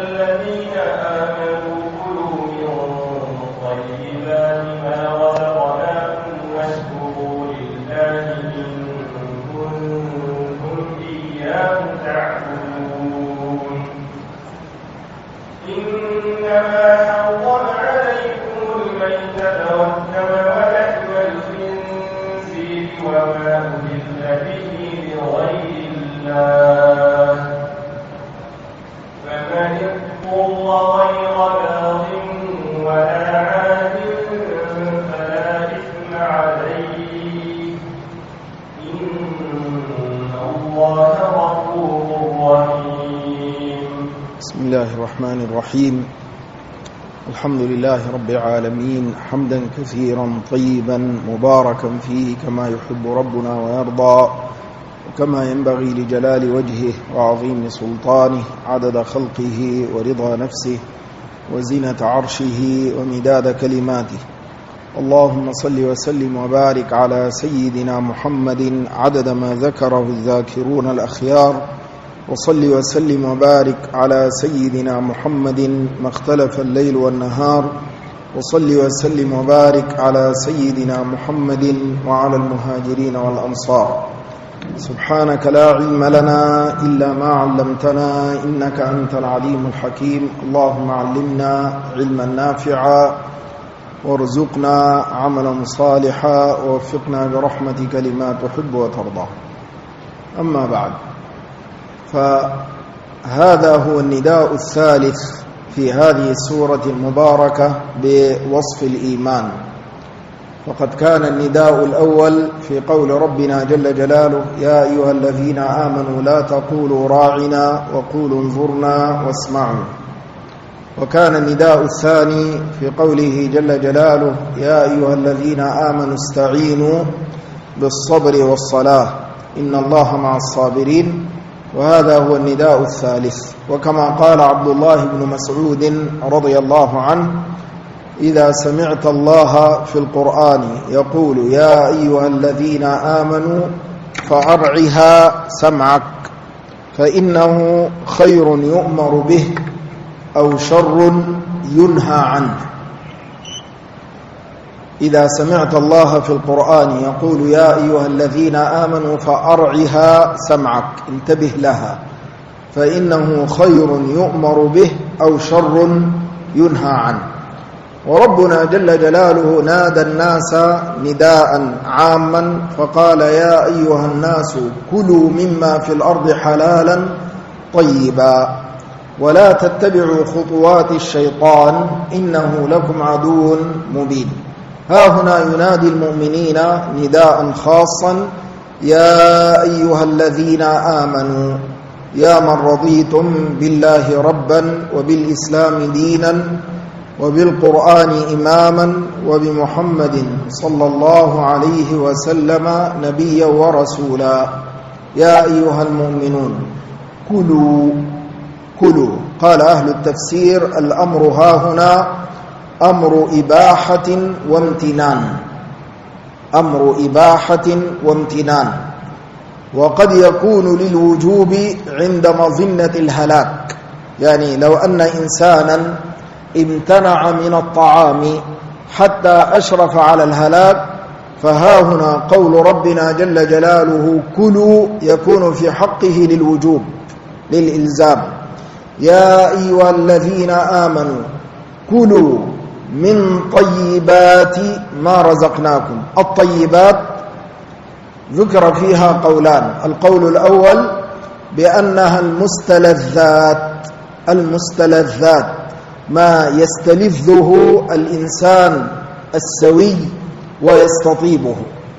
الذين آمنوا كلوا من طيبات ما رزقناكم واشكروا لله إن كنتم إياه تعبدون إنما حرم عليكم الميتة والدم ولحم الخنزير وما أهل به لغير الله فمن اضطر غير باغ ولا عاد فلا إثم عليه إن الله غفور رحيم. بسم الله الرحمن الرحيم. الحمد لله رب العالمين حمدا كثيرا طيبا مباركا فيه كما يحب ربنا ويرضى وكما ينبغي لجلال وجهه وعظيم سلطانه عدد خلقه ورضا نفسه وزنة عرشه ومداد كلماته. اللهم صل وسلم وبارك على سيدنا محمد عدد ما ذكره الذاكرون الأخيار، وصل وسلم وبارك على سيدنا محمد ما اختلف الليل والنهار، وصل وسلم وبارك على سيدنا محمد وعلى المهاجرين والأنصار. سبحانك لا علم لنا إلا ما علمتنا إنك أنت العليم الحكيم. اللهم علمنا علما نافعا وارزقنا عملا صالحا ووفقنا برحمتك لما تحب وترضى. أما بعد، فهذا هو النداء الثالث في هذه السورة المباركة بوصف الإيمان. وقد كان النداء الأول في قول ربنا جل جلاله: يا أيها الذين آمنوا لا تقولوا راعنا وقولوا انظرنا واسمعوا. وكان النداء الثاني في قوله جل جلاله: يا أيها الذين آمنوا استعينوا بالصبر والصلاة إن الله مع الصابرين. وهذا هو النداء الثالث. وكما قال عبد الله بن مسعود رضي الله عنه: إذا سمعت الله في القرآن يقول يا أيها الذين آمنوا فأرعها سمعك فإنه خير يؤمر به أو شر ينهى عنه. إذا سمعت الله في القرآن يقول يا أيها الذين آمنوا فأرعها سمعك، انتبه لها، فإنه خير يؤمر به أو شر ينهى عنه. وربنا جل جلاله نادى الناس نداء عاما فقال يا أيها الناس كلوا مما في الأرض حلالا طيبا ولا تتبعوا خطوات الشيطان إنه لكم عدو مبين. ها هنا ينادي المؤمنين نداء خاصا: يا أيها الذين آمنوا، يا من رضيتم بالله ربا وبالإسلام دينا وبالقرآن إماما وبمحمد صلى الله عليه وسلم نبيا ورسولا، يا أيها المؤمنون كلوا. قال أهل التفسير: الأمر هاهنا أمر إباحة وامتنان، أمر إباحة وامتنان. وقد يكون للوجوب عند مظنة الهلاك، يعني لو أن إنسانا امتنع من الطعام حتى أشرف على الهلاك، فهاهنا قول ربنا جل جلاله كلوا يكون في حقه للوجوب للإلزام. يا أيها الذين آمنوا كلوا من طيبات ما رزقناكم. الطيبات ذكر فيها قولان: القول الأول بأنها المستلذات ما يستلذه الإنسان السوي ويستطيبه.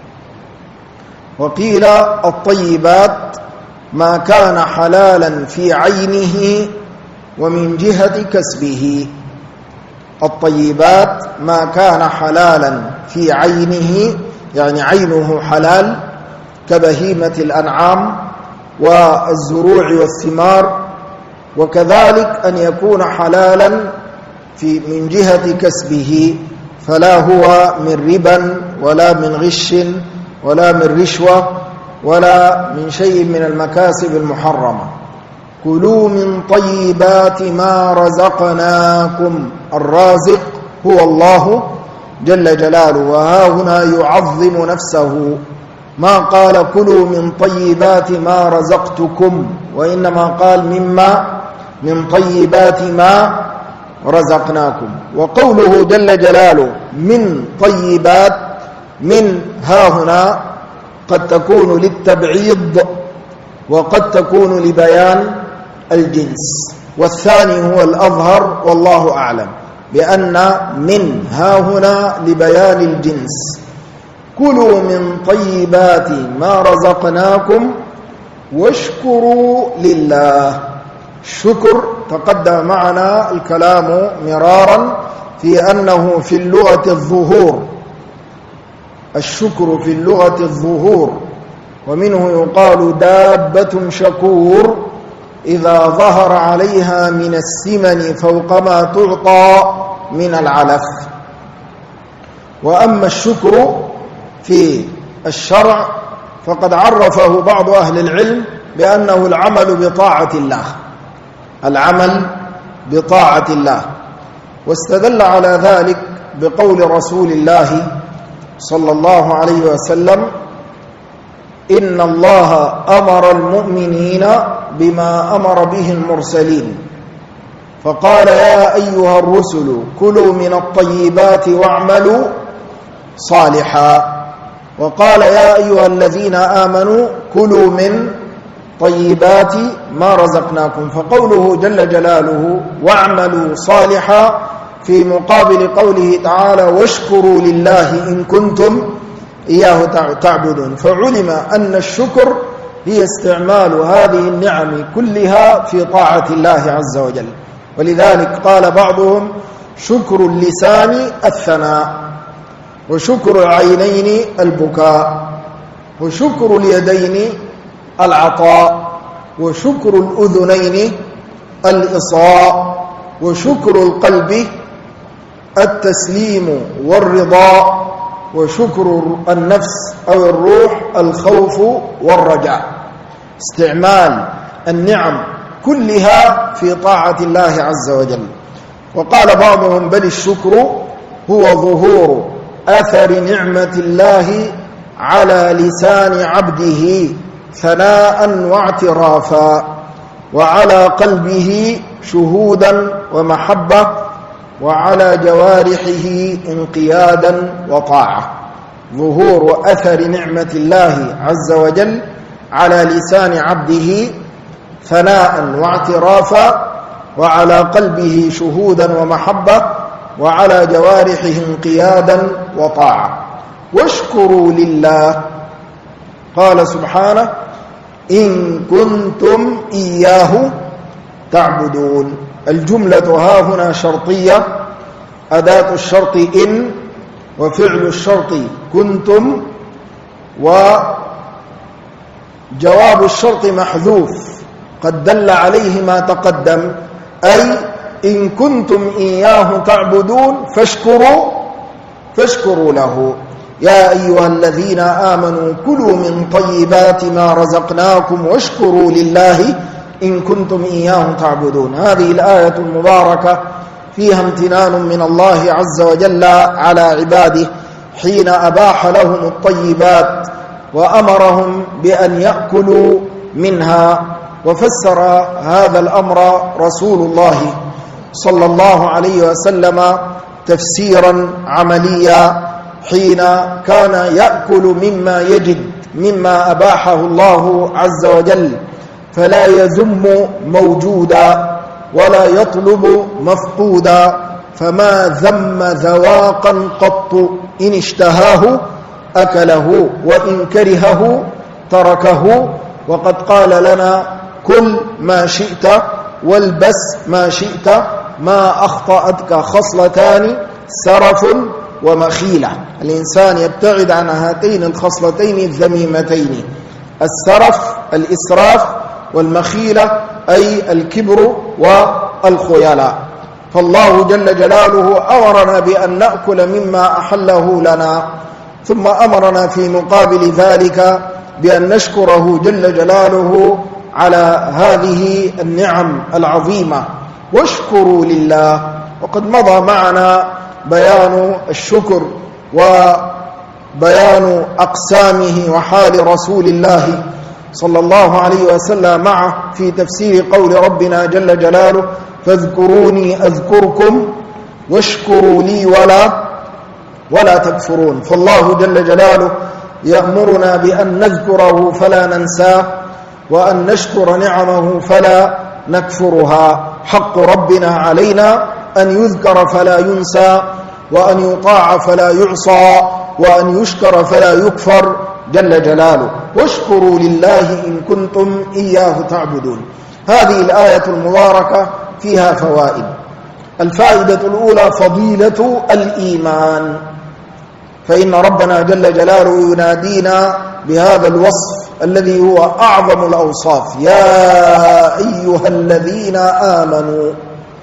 وقيل الطيبات ما كان حلالا في عينه ومن جهة كسبه. الطيبات ما كان حلالا في عينه، يعني عينه حلال كبهيمة الأنعام والزروع والثمار، وكذلك أن يكون حلالا من جهة كسبه، فلا هو من ربا ولا من غش ولا من رشوة ولا من شيء من المكاسب المحرمة. كلوا من طيبات ما رزقناكم. الرازق هو الله جل جلاله، وها هنا يعظم نفسه، ما قال كلوا من طيبات ما رزقتكم، وإنما قال من طيبات ما رزقناكم. وقوله جل جلاله من طيبات، من ها هنا قد تكون للتبعيض وقد تكون لبيان الجنس، والثاني هو الأظهر والله أعلم، بأن من ها هنا لبيان الجنس. كلوا من طيبات ما رزقناكم واشكروا لله. الشكر تقدم معنا الكلام مرارا في أنه في اللغة الظهور، الشكر في اللغة الظهور، ومنه يقال دابة شكور إذا ظهر عليها من السمن فوق ما تعطى من العلف. وأما الشكر في الشرع فقد عرفه بعض أهل العلم بأنه العمل بطاعة الله، العمل بطاعة الله، واستدل على ذلك بقول رسول الله صلى الله عليه وسلم: إن الله أمر المؤمنين بما أمر به المرسلين، فقال: يا أيها الرسل كلوا من الطيبات واعملوا صالحا، وقال: يا أيها الذين آمنوا كلوا من طيبات ما رزقناكم. فقوله جل جلاله واعملوا صالحا في مقابل قوله تعالى واشكروا لله إن كنتم إياه تعبدون، فعلم أن الشكر هي استعمال هذه النعم كلها في طاعة الله عز وجل. ولذلك قال بعضهم: شكر اللسان الثناء، وشكر العينين البكاء، وشكر اليدين العطاء، وشكر الأذنين الإصغاء، وشكر القلب التسليم والرضا، وشكر النفس أو الروح الخوف والرجاء. استعمال النعم كلها في طاعة الله عز وجل. وقال بعضهم: بل الشكر هو ظهور أثر نعمة الله على لسان عبده ثناء واعترافا، وعلى قلبه شهودا ومحبة، وعلى جوارحه انقيادا وطاعة. ظهور أثر نعمة الله عز وجل على لسان عبده ثناء واعترافا، وعلى قلبه شهودا ومحبة، وعلى جوارحه انقيادا وطاعة. واشكروا لله، قال سبحانه: إن كنتم إياه تعبدون. الجملة ها هنا شرطية، أداة الشرط إن، وفعل الشرط كنتم، وجواب الشرط محذوف قد دل عليه ما تقدم، أي إن كنتم إياه تعبدون فاشكروا له. يا أيها الذين آمنوا كلوا من طيبات ما رزقناكم واشكروا لله إن كنتم إياه تعبدون. هذه الآية المباركة فيها امتنان من الله عز وجل على عباده حين أباح لهم الطيبات وأمرهم بأن يأكلوا منها. وفسر هذا الأمر رسول الله صلى الله عليه وسلم تفسيرا عمليا حين كان يأكل مما يجد مما أباحه الله عز وجل، فلا يذم موجودا ولا يطلب مفقودا، فما ذم ذواقا قط، إن اشتهاه أكله وإن كرهه تركه. وقد قال لنا: كل ما شئت والبس ما شئت، ما أخطأتك خصلتان سرف ومخيلة. الإنسان يبتعد عن هاتين الخصلتين الذميمتين: السرف الإسراف، والمخيلة أي الكبر والخيلاء. فالله جل جلاله أمرنا بأن نأكل مما أحله لنا، ثم أمرنا في مقابل ذلك بأن نشكره جل جلاله على هذه النعم العظيمة، واشكروا لله. وقد مضى معنا بيان الشكر وبيان أقسامه وحال رسول الله صلى الله عليه وسلم معه في تفسير قول ربنا جل جلاله: فاذكروني أذكركم واشكروا لي ولا تكفرون. فالله جل جلاله يأمرنا بأن نذكره فلا ننساه، وأن نشكر نعمه فلا نكفرها. حق ربنا علينا أن يذكر فلا ينسى، وأن يطاع فلا يعصى، وأن يشكر فلا يكفر جل جلاله. واشكروا لله إن كنتم إياه تعبدون. هذه الآية المباركة فيها فوائد. الفائدة الأولى فضيلة الإيمان، فإن ربنا جل جلاله ينادينا بهذا الوصف الذي هو أعظم الأوصاف: يا أيها الذين آمنوا.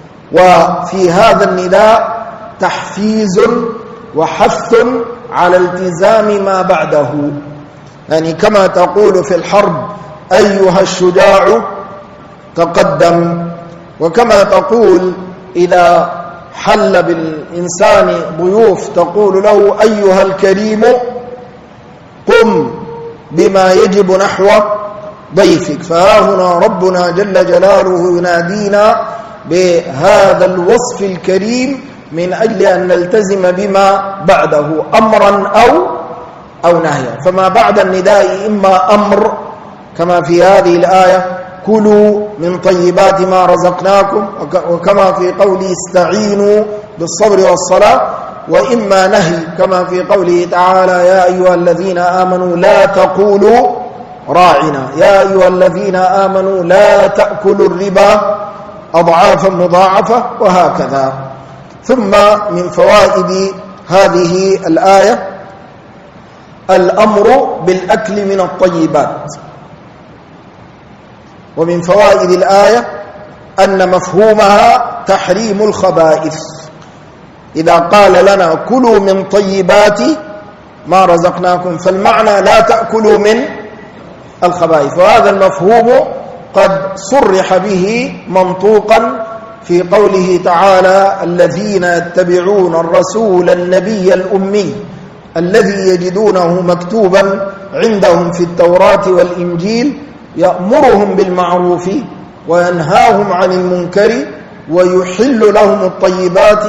وفي هذا النداء تحفيز وحث على التزام ما بعده، يعني كما تقول في الحرب: أيها الشجاع تقدم. وكما تقول إذا حل بالإنسان ضيوف تقول له: أيها الكريم قم بما يجب نحو ضيفك. فها هنا ربنا جل جلاله ينادينا بهذا الوصف الكريم من أجل أن نلتزم بما بعده أمرا أو نهيا. فما بعد النداء إما أمر كما في هذه الآية: كلوا من طيبات ما رزقناكم، وكما في قوله: استعينوا بالصبر والصلاة، وإما نهي كما في قوله تعالى: يا أيها الذين آمنوا لا تقولوا راعنا، يا أيها الذين آمنوا لا تأكلوا الربا أضعافا مضاعفة، وهكذا. ثم من فوائد هذه الآية الأمر بالأكل من الطيبات. ومن فوائد الآية أن مفهومها تحريم الخبائث. إذا قال لنا كلوا من طيبات ما رزقناكم، فالمعنى لا تأكلوا من الخبائث. وهذا المفهوم قد صرح به منطوقا في قوله تعالى: الذين يتبعون الرسول النبي الأمي الذي يجدونه مكتوبا عندهم في التوراة والإنجيل يأمرهم بالمعروف وينهاهم عن المنكر ويحل لهم الطيبات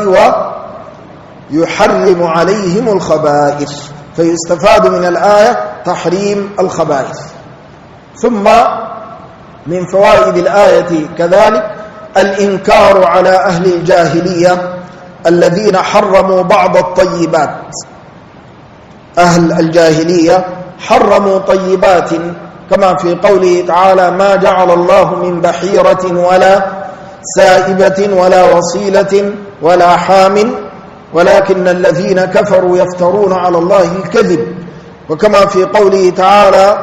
ويحرم عليهم الخبائث. فيستفاد من الآية تحريم الخبائث. ثم من فوائد الآية كذلك الإنكار على أهل الجاهلية الذين حرموا بعض الطيبات. أهل الجاهلية حرموا طيبات كما في قوله تعالى: ما جعل الله من بحيرة ولا سائبة ولا وصيلة ولا حام ولكن الذين كفروا يفترون على الله الكذب. وكما في قوله تعالى: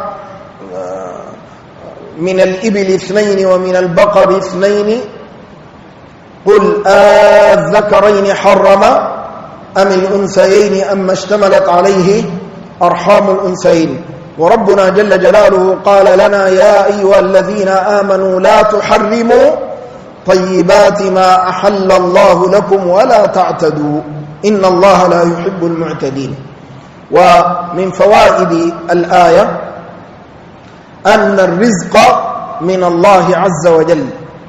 من الإبل 2 ومن البقر 2 قل الذكرين حرم أم الأنثيين أم اشتملت عليه أرحام الأنثيين. وربنا جل جلاله قال لنا: يا أيها الذين آمنوا لا تحرموا طيبات ما أحل الله لكم ولا تعتدوا إن الله لا يحب المعتدين. ومن فوائد الآية أن الرزق من الله عز وجل،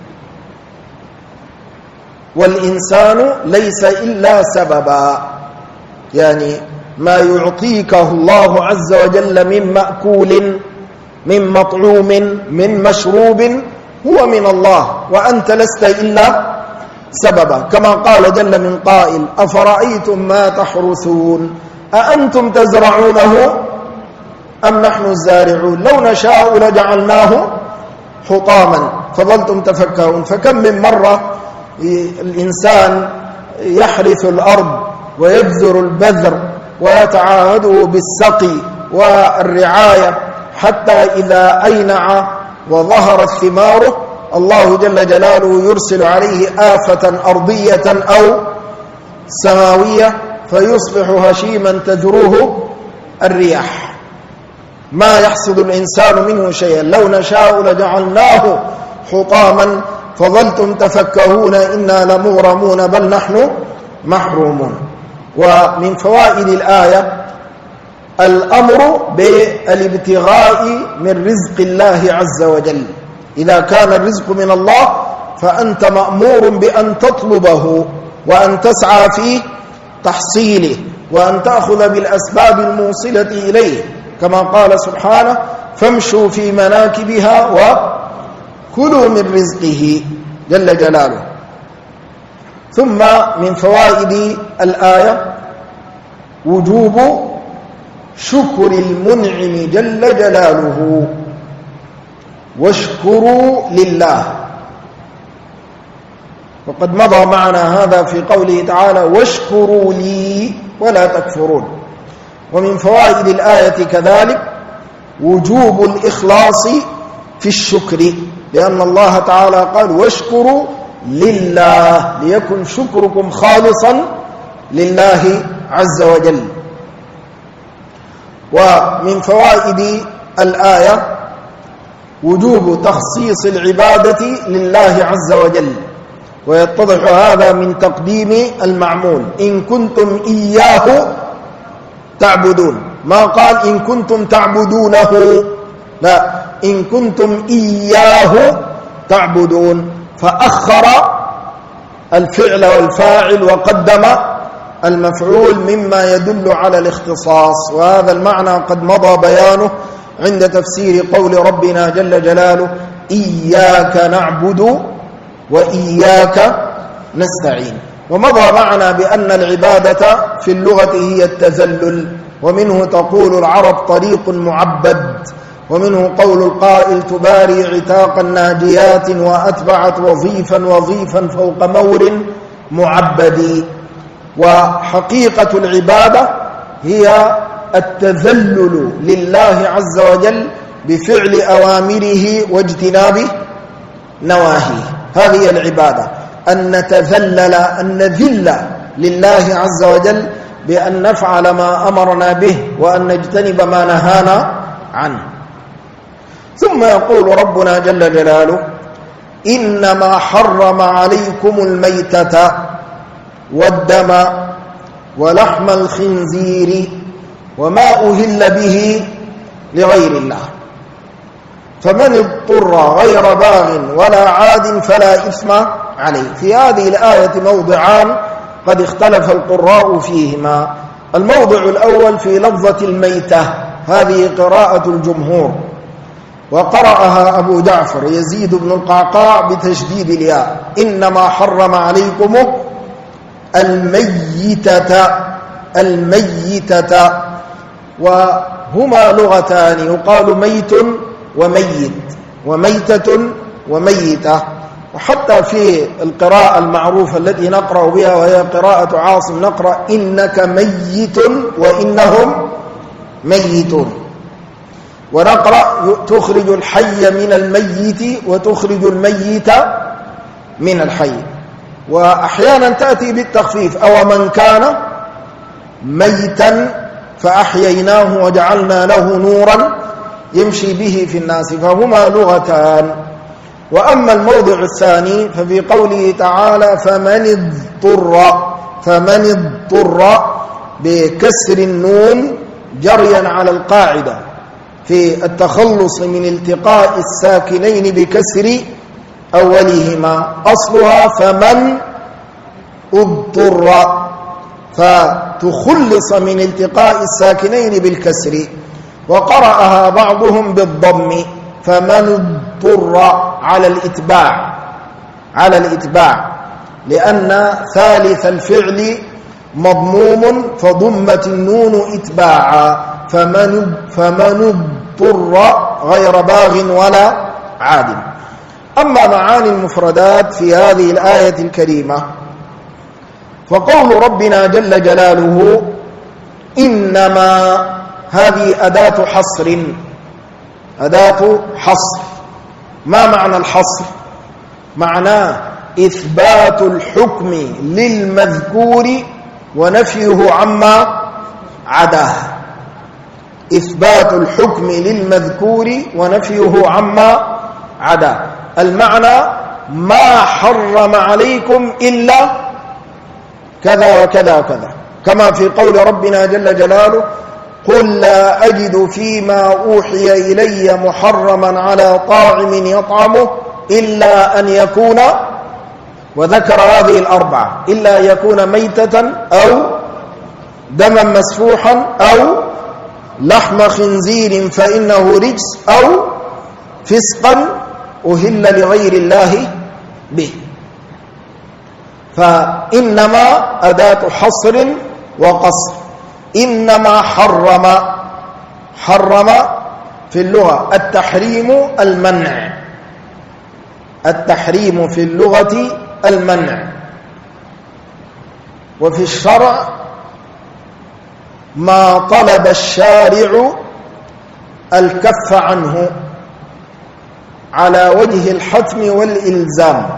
والإنسان ليس إلا سببا، يعني ما يعطيكه الله عز وجل من مأكول من مطعوم من مشروب هو من الله، وأنت لست إلا سببا. كما قال جل من قائل: أفرأيتم ما تحرثون أأنتم تزرعونه أم نحن الزارعون لو نشاء لجعلناه حطاما فظلتم تفكرون. فكم من مرة الإنسان يحرث الأرض ويبذر البذر ويتعاهده بالسقي والرعاية حتى إذا أينع وظهرت ثماره الله جل جلاله يرسل عليه آفة أرضية أو سماوية فيصبح هشيما تجروه الرياح. ما يحصد الإنسان منه شيئا، لو نشاء لجعلناه حطاما فظلتم تفكهون إنا لمغرمون بل نحن محرومون. ومن فوائد الآية الأمر بالابتغاء من رزق الله عز وجل. إذا كان الرزق من الله فأنت مأمور بأن تطلبه وأن تسعى في تحصيله وأن تأخذ بالأسباب الموصلة إليه، كما قال سبحانه فامشوا في مناكبها وكلوا من رزقه جل جلاله. ثم من فوائد الآية وجوب شكر المنعم جل جلاله، واشكروا لله. وقد مضى معنا هذا في قوله تعالى واشكروا لي ولا تكفرون. ومن فوائد الآية كذلك وجوب الإخلاص في الشكر، لأن الله تعالى قال واشكروا لله، ليكن شكركم خالصا لله عز وجل. ومن فوائد الآية وجوب تخصيص العبادة لله عز وجل، ويتضح هذا من تقديم المعمول إن كنتم إياه تعبدون، ما قال إن كنتم تعبدونه، لا، إن كنتم إياه تعبدون، فأخر الفعل والفاعل وقدم المفعول مما يدل على الاختصاص. وهذا المعنى قد مضى بيانه عند تفسير قول ربنا جل جلاله إياك نعبد وإياك نستعين. ومضى معنا بأن العبادة في اللغة هي التذلل، ومنه تقول العرب طريق معبد، ومنه قول القائل تباري عتاقا ناجيات وأتبعت وظيفا فوق مور معبد. وحقيقة العبادة هي التذلل لله عز وجل بفعل أوامره واجتناب نواهيه، هذه العبادة، أن نتذلل أن نذل لله عز وجل بأن نفعل ما أمرنا به وأن نجتنب ما نهانا عنه. ثم يقول ربنا جل جلاله إنما حرم عليكم الميتة والدم ولحم الخنزير وما أهل به لغير الله، فمن اضطر غير باغ ولا عاد فلا إثم عليه. في هذه الآية موضعان قد اختلف القراء فيهما. الموضع الأول في لفظة الميتة، هذه قراءة الجمهور، وقرأها أبو جعفر يزيد بن القعقاع بتشديد الياء إنما حرم عليكم الميتة، وهما لغتان، يقال ميت وميت وميتة وميتة. وحتى في القراءة المعروفة التي نقرأ بها وهي قراءة عاصم نقرأ إنك ميت وإنهم ميتون، ونقرأ تخرج الحي من الميت وتخرج الميت من الحي. وأحيانا تأتي بالتخفيف أو من كان ميتا فأحييناه وجعلنا له نورا يمشي به في الناس، فهما لغتان. وأما الموضع الثاني ففي قوله تعالى فمن اضطر بكسر النون جريا على القاعدة في التخلص من التقاء الساكنين بكسر أولهما، أصلها فمن اضطر، فتخلص من التقاء الساكنين بالكسر. وقرأها بعضهم بالضم فمن اضطر على الإتباع لأن ثالث الفعل مضموم فضمت النون إتباعا، فمن اضطر غير باغ ولا عاد. أما معاني المفردات في هذه الآية الكريمة فقول ربنا جل جلاله إنما، هذه أداة حصر. ما معنى الحصر؟ معناه إثبات الحكم للمذكور ونفيه عما عداه. إثبات الحكم للمذكور ونفيه عما عدا. المعنى ما حرم عليكم إلا كذا وكذا وكذا، كما في قول ربنا جل جلاله قل لا أجد فيما أوحي إلي محرما على طاعم يطعمه إلا أن يكون، وذكر هذه الأربعة، إلا يكون ميتة أو دما مسفوحا أو لحم خنزير فإنه رجس أو فسقا أهل لغير الله به. فإنما أداة حصر وقصر. إنما حرم في اللغة التحريم المنع، التحريم في اللغة المنع، وفي الشرع ما طلب الشارع الكف عنه على وجه الحتم والإلزام.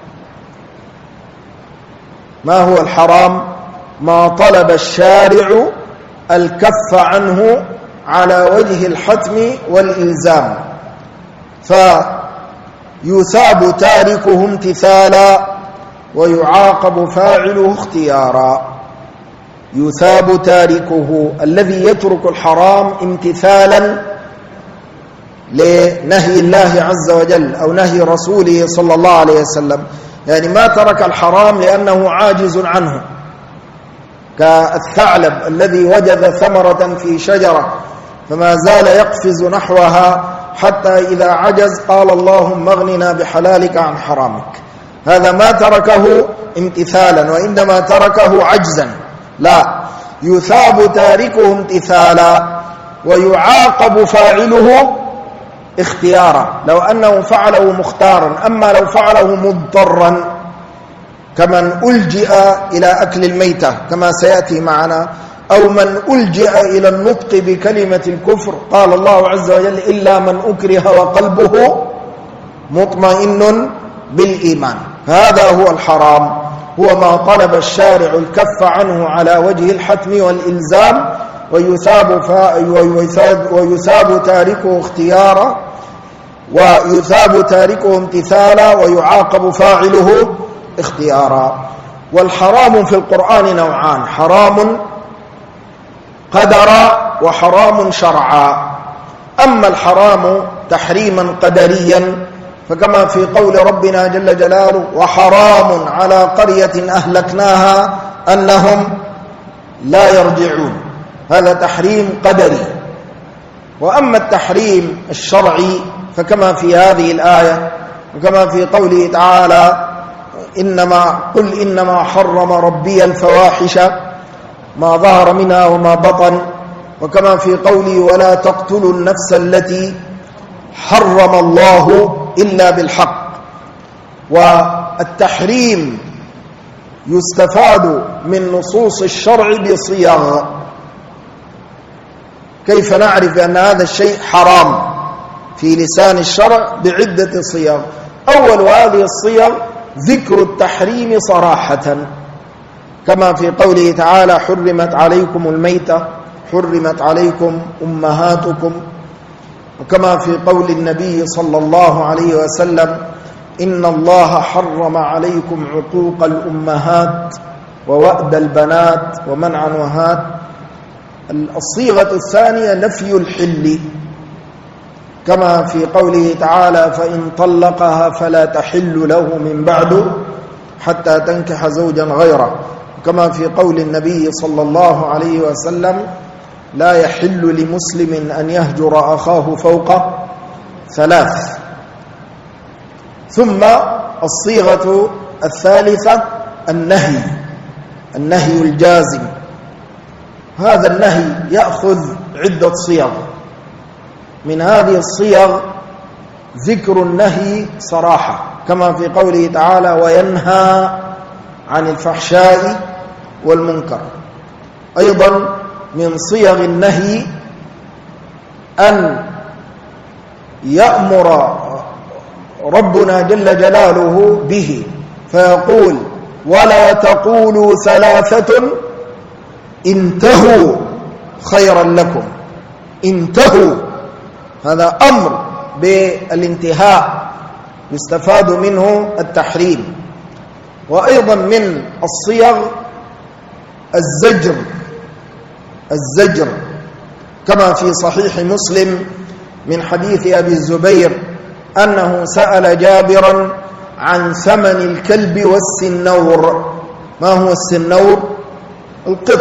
ما هو الحرام؟ ما طلب الشارع الكف عنه على وجه الحتم والإلزام، فيثاب تاركه امتثالا ويعاقب فاعله اختيارا. يثاب تاركه الذي يترك الحرام امتثالا لنهي الله عز وجل أو نهي رسوله صلى الله عليه وسلم، يعني ما ترك الحرام لأنه عاجز عنه، كالثعلب الذي وجد ثمرة في شجرة فما زال يقفز نحوها حتى إذا عجز قال اللهم اغننا بحلالك عن حرامك. هذا ما تركه امتثالا وإنما تركه عجزا. لا، يثاب تاركه امتثالا ويعاقب فاعله اختيارا، لو أنه فعله مختارا. أما لو فعله مضطرا كمن ألجئ إلى أكل الميتة كما سيأتي معنا، أو من ألجئ إلى النطق بكلمة الكفر، قال الله عز وجل إلا من أكره وقلبه مطمئن بالإيمان. هذا هو الحرام، هو ما طلب الشارع الكف عنه على وجه الحتم والإلزام، ويثاب تاركه اختيارا، ويثاب تاركه امتثالا، ويعاقب فاعله اختيارا. والحرام في القرآن نوعان: حرام قدرا وحرام شرعا. أما الحرام تحريما قدريا فكما في قول ربنا جل جلاله وحرام على قرية أهلكناها أنهم لا يرجعون، هذا تحريم قدري. وأما التحريم الشرعي فكما في هذه الآية وكما في قوله تعالى قل إنما حرم ربي الفواحش ما ظهر منها وما بطن، وكما في قوله ولا تقتلوا النفس التي حرم الله إلا بالحق. والتحريم يستفاد من نصوص الشرع بصيغ. كيف نعرف أن هذا الشيء حرام في لسان الشرع؟ بعدة صيغ. أول هذه الصيغ ذكر التحريم صراحة، كما في قوله تعالى حرمت عليكم الميتة، حرمت عليكم أمهاتكم، وكما في قول النبي صلى الله عليه وسلم إن الله حرم عليكم عقوق الأمهات ووأد البنات ومنع الوهات. الصيغة الثانية نفي الحل، كما في قوله تعالى فإن طلقها فلا تحل له من بعد حتى تنكح زوجا غيره، كما في قول النبي صلى الله عليه وسلم لا يحل لمسلم أن يهجر أخاه فوق 3. ثم الصيغة الثالثة النهي الجازم. هذا النهي يأخذ عدة صيغ، من هذه الصيغ ذكر النهي صراحة، كما في قوله تعالى وينهى عن الفحشاء والمنكر. أيضا من صيغ النهي أن يأمر ربنا جل جلاله به فيقول ولا تقولوا 3 انتهوا خيرا لكم، انتهوا، هذا أمر بالانتهاء يستفاد منه التحريم. وأيضا من الصيغ الزجر كما في صحيح مسلم من حديث أبي الزبير أنه سأل جابرا عن ثمن الكلب والسنور. ما هو السنور؟ القط.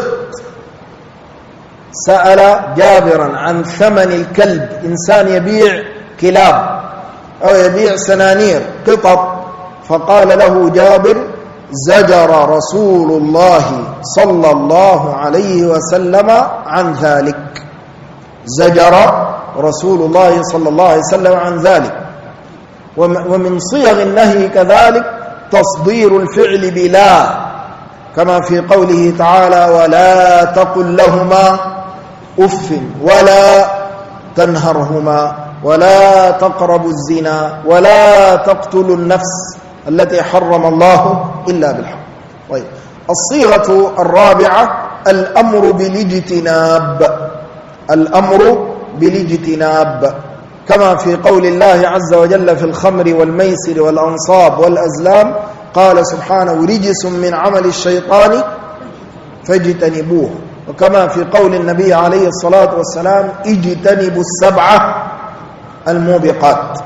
سأل جابرا عن ثمن الكلب، إنسان يبيع كلاب أو يبيع سنانير قطط، فقال له جابر: زجر رسول الله صلى الله عليه وسلم عن ذلك. زجر رسول الله صلى الله عليه وسلم عن ذلك. ومن صيغ النهي كذلك تصدير الفعل بلا، كما في قوله تعالى: ولا تقل لهما أف ولا تنهرهما ولا تقربوا الزنا ولا تقتلوا النفس التي حرم الله إلا بالحق. طيب، الصيغة الرابعة الأمر بالاجتناب، كما في قول الله عز وجل في الخمر والميسر والأنصاب والأزلام قال سبحانه: رجس من عمل الشيطان فاجتنبوه. وكما في قول النبي عليه الصلاة والسلام: اجتنبوا السبعة الموبقات.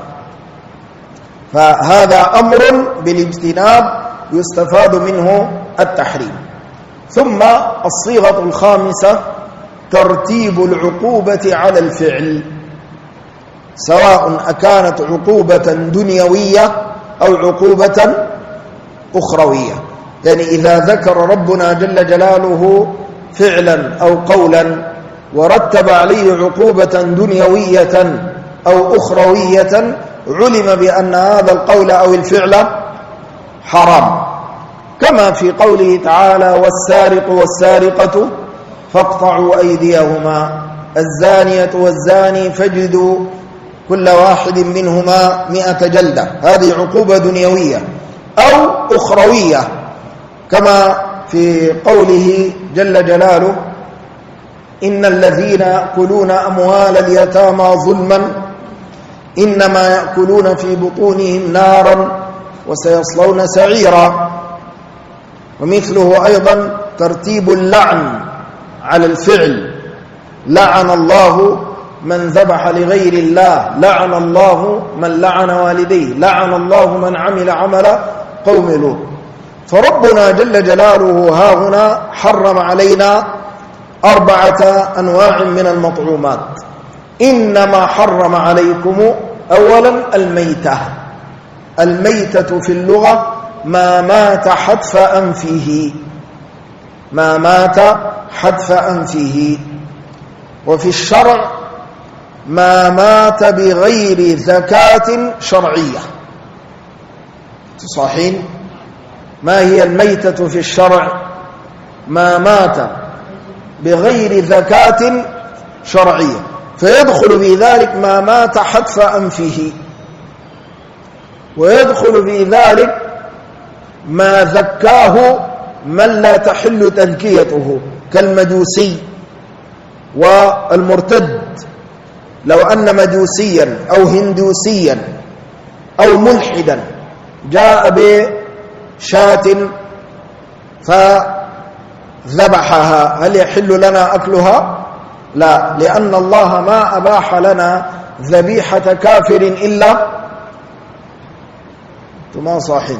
فهذا أمر بالاجتناب يستفاد منه التحريم. ثم الصيغة الخامسة ترتيب العقوبة على الفعل، سواء أكانت عقوبة دنيوية أو عقوبة أخروية. يعني إذا ذكر ربنا جل جلاله فعلا أو قولا ورتب عليه عقوبة دنيوية أو أخروية، علم بأن هذا القول أو الفعل حرام، كما في قوله تعالى: والسارق والسارقة فاقطعوا أيديهما، الزانية والزاني فاجلدوا كل واحد منهما 100 جلدة. هذه عقوبة دنيوية أو أخروية، كما في قوله جل جلاله: إن الذين يأكلون أموال اليتامى ظلما إنما يأكلون في بطونهم نارا وسيصلون سعيرا. ومثله أيضا ترتيب اللعن على الفعل: لعن الله من ذبح لغير الله، لعن الله من لعن والديه، لعن الله من عمل عمل قوم لوط. فربنا جل جلاله ها هنا حرم علينا 4 أنواع من المطعومات. إنما حرم عليكم أولا الميتة في اللغة ما مات حتف أنفه، ما مات حتف أنفه. وفي الشرع ما مات بغير زكاة شرعية. صحيح؟ ما هي الميتة في الشرع؟ ما مات بغير زكاة شرعية، فيدخل في ذلك ما مات حتف أنفه، ويدخل في ذلك ما ذكاه من لا تحل تذكيته كالمجوسي والمرتد. لو أن مجوسيا أو هندوسيا أو ملحدا جاء بشاة فذبحها، هل يحل لنا أكلها؟ لا، لأن الله ما أباح لنا ذبيحة كافر إلا ما صاحب،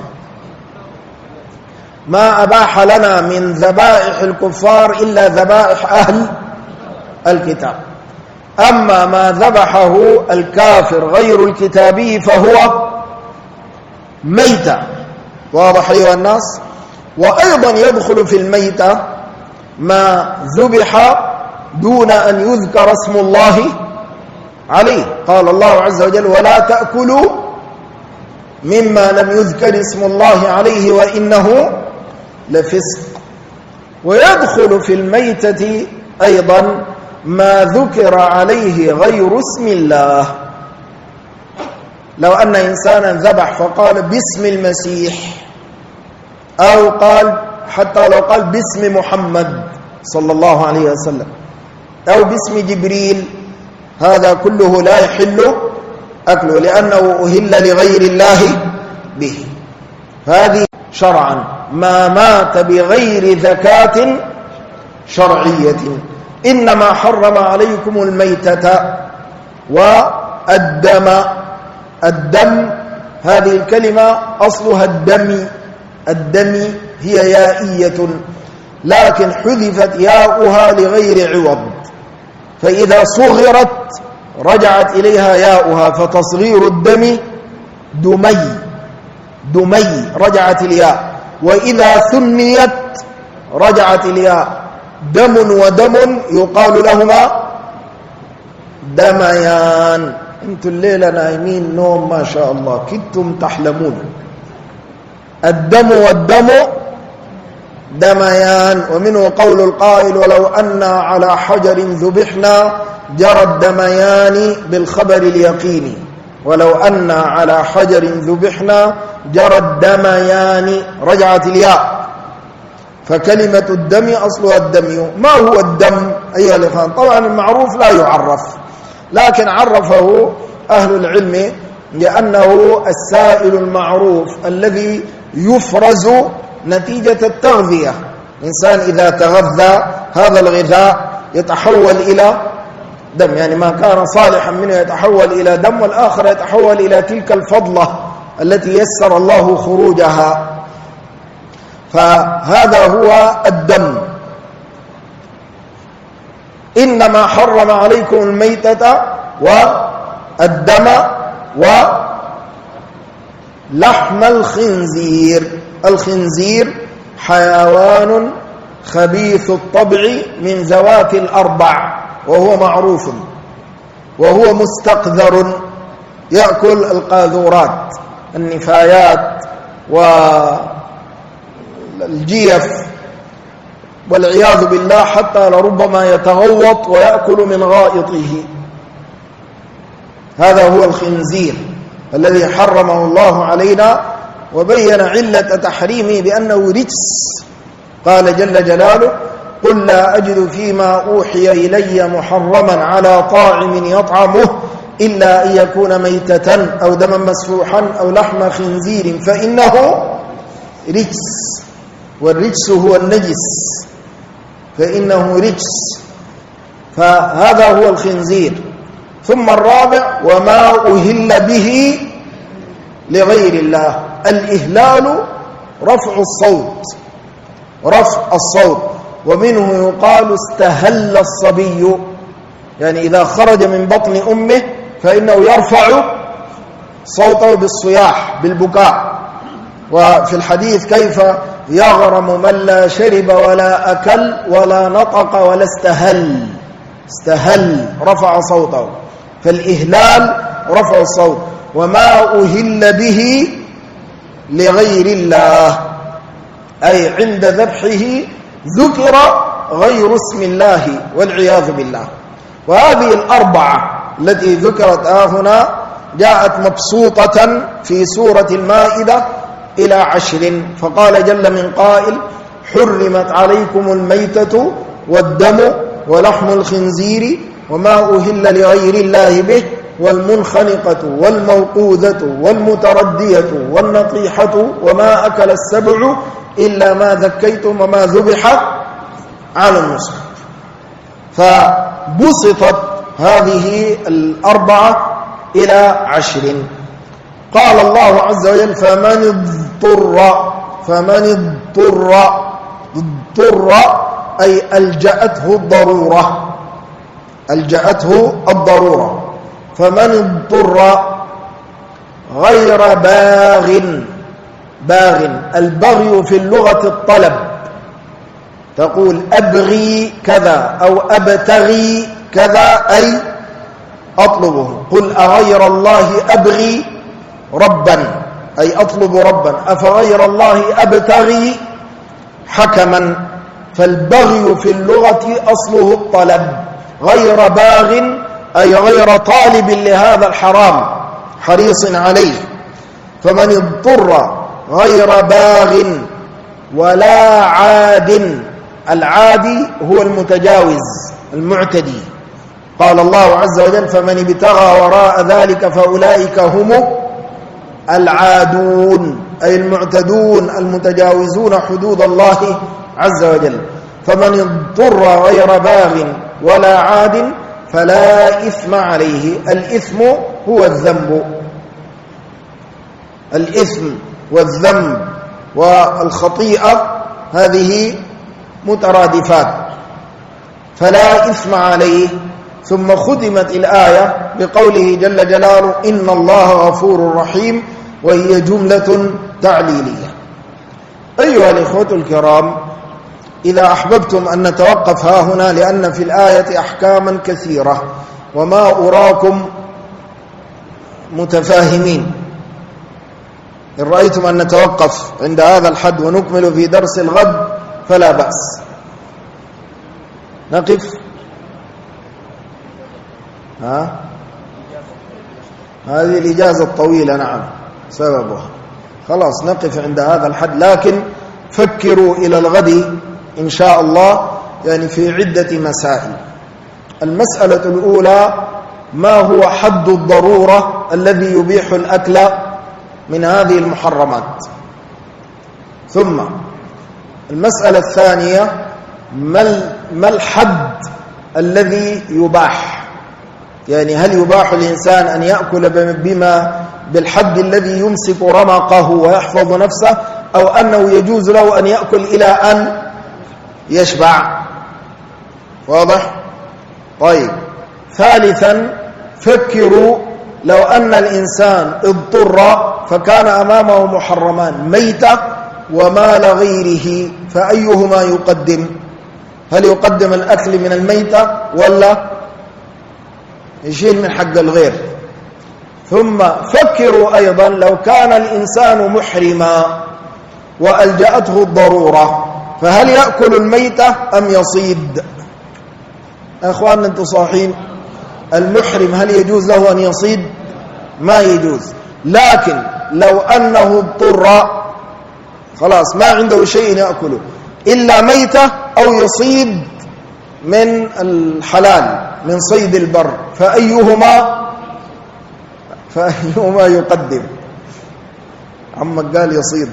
ما أباح لنا من ذبائح الكفار إلا ذبائح أهل الكتاب. أما ما ذبحه الكافر غير الكتابي فهو ميتة. واضح أيها الناس؟ وأيضا يدخل في الميتة ما ذبح دون أن يذكر اسم الله عليه. قال الله عز وجل: ولا تأكلوا مما لم يذكر اسم الله عليه وإنه لفسق. ويدخل في الميتة أيضا ما ذكر عليه غير اسم الله. لو أن إنسانا ذبح فقال باسم المسيح، أو قال حتى لو قال باسم محمد صلى الله عليه وسلم، أو باسم جبريل، هذا كله لا يحل أكله لأنه أهل لغير الله به. هذه شرعا ما مات بغير زكاة شرعية. إنما حرم عليكم الميتة والدم. الدم هذه الكلمة أصلها الدم هي يائية، لكن حذفت ياؤها لغير عوض، فإذا صغرت رجعت إليها ياؤها، فتصغير الدم دمي رجعت الياء، وإذا ثنيت رجعت الياء. دم ودم يقال لهما دميان. انتم الليلة نايمين نوم ما شاء الله، كدتم تحلمون. الدم والدم دميان. ومنه قول القائل ولو أن على حجر ذبحنا جرى الدميان بالخبر اليقيني. ولو أن على حجر ذبحنا جرى الدميان رجعت الياء. فكلمة الدم أصلها الدمي. ما هو الدم أيها الإخوان؟ طبعا المعروف لا يعرف، لكن عرفه أهل العلم لأنه السائل المعروف الذي يفرز نتيجة التغذية. الإنسان إذا تغذى هذا الغذاء يتحول إلى دم، يعني ما كان صالحا منه يتحول إلى دم، والآخر يتحول إلى تلك الفضلة التي يسر الله خروجها. فهذا هو الدم. إنما حرم عليكم الميتة والدم ولحم الخنزير. الخنزير حيوان خبيث الطبع من ذوات الأربع، وهو معروف، وهو مستقذر، يأكل القاذورات، النفايات والجيف والعياذ بالله، حتى لربما يتغوط ويأكل من غائطه. هذا هو الخنزير الذي حرمه الله علينا، وبين علة تحريمه بأنه رجس. قال جل جلاله قل لا أجد فيما أوحي إلي محرما على طاعم يطعمه إلا أن يكون ميتة أو دما مسفوحا أو لحم خنزير فإنه رجس، والرجس هو النجس، فإنه رجس. فهذا هو الخنزير. ثم الرابع وما أهل به لغير الله. الإهلال رفع الصوت، ومنه يقال استهل الصبي، يعني إذا خرج من بطن أمه فإنه يرفع صوته بالصياح بالبكاء. وفي الحديث كيف يغرم من لا شرب ولا أكل ولا نطق ولا استهل رفع صوته. فالإهلال رفع الصوت. وما أهل به لغير الله، أي عند ذبحه ذكر غير اسم الله والعياذ بالله. وهذه الأربعة التي ذكرت هنا جاءت مبسوطة في سورة المائدة إلى 10. فقال جل من قائل حرمت عليكم الميتة والدم ولحم الخنزير وما أهل لغير الله به والمنخنقة والموقوذة والمتردية والنطيحة وما أكل السبع إلا ما ذكيتم وما ذبح على النصب. فبسطت هذه الأربعة إلى 10. قال الله عز وجل فمن اضطر أي ألجأته الضرورة. فمن اضطر غير باغ. البغي في اللغة الطلب، تقول أبغي كذا أو أبتغي كذا أي أطلبه. قل أغير الله أبغي ربا أي أطلب ربا، أفغير الله أبتغي حكما. فالبغي في اللغة أصله الطلب. غير باغ أي غير طالب لهذا الحرام حريص عليه. فمن اضطر غير باغ ولا عاد. العادي هو المتجاوز المعتدي. قال الله عز وجل فمن ابتغى وراء ذلك فأولئك هم العادون، أي المعتدون المتجاوزون حدود الله عز وجل. فمن اضطر غير باغ ولا عاد فلا إثم عليه. الإثم هو الذنب، الإثم والذنب والخطيئة هذه مترادفات، فلا إثم عليه. ثم ختمت الآية بقوله جل جلاله إن الله غفور رحيم، وهي جملة تعليلية. أيها الإخوة الكرام، إذا أحببتم أن نتوقف ها هنا لأن في الآية أحكاما كثيرة وما أراكم متفاهمين، إن رأيتم أن نتوقف عند هذا الحد ونكمل في درس الغد فلا بأس. نقف هذه الإجازة الطويلة نعم سببها، خلاص نقف عند هذا الحد، لكن فكروا إلى الغد إن شاء الله يعني في عدة مسائل. المسألة الأولى ما هو حد الضرورة الذي يبيح الأكل من هذه المحرمات. ثم المسألة الثانية ما الحد الذي يباح، يعني هل يباح الإنسان أن يأكل بما بالحد الذي يمسك رمقه ويحفظ نفسه، أو أنه يجوز له أن يأكل إلى أن يشبع؟ واضح؟ طيب. ثالثا فكروا لو أن الإنسان اضطر فكان أمامه محرمان ميتة ومال غيره، فأيهما يقدم؟ هل يقدم الأكل من الميتة ولا يشيل من حق الغير؟ ثم فكروا أيضا لو كان الإنسان محرما وألجأته الضرورة فهل يأكل الميتة أم يصيد؟ أخواننا أنتم صاحين، المحرم هل يجوز له أن يصيد؟ ما يجوز. لكن لو أنه اضطر خلاص ما عنده شيء يأكله إلا ميتة أو يصيد من الحلال من صيد البر، فأيهما يقدم؟ عمك قال يصيد،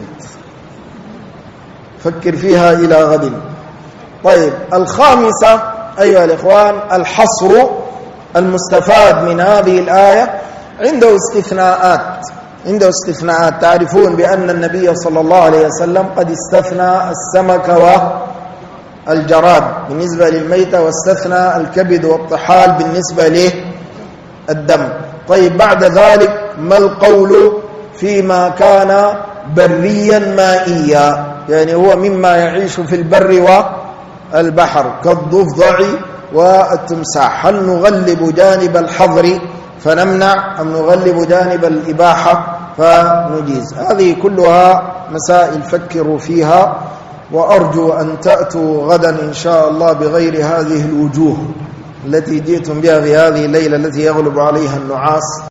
فكر فيها إلى غد. طيب. الخامسة أيها الإخوان الحصر المستفاد من هذه الآية عنده استثناءات. تعرفون بأن النبي صلى الله عليه وسلم قد استثنى السمك والجراد بالنسبة للميتة، واستثنى الكبد والطحال بالنسبة للدم. طيب بعد ذلك ما القول فيما كان بريا مائيا، يعني هو مما يعيش في البر والبحر كالضفدع والتمساح؟ هل نغلب جانب الحظر فنمنع أم نغلب جانب الإباحة فنجيز؟ هذه كلها مسائل فكروا فيها، وأرجو أن تأتوا غدا إن شاء الله بغير هذه الوجوه التي جئتم بها في هذه الليلة التي يغلب عليها النعاس.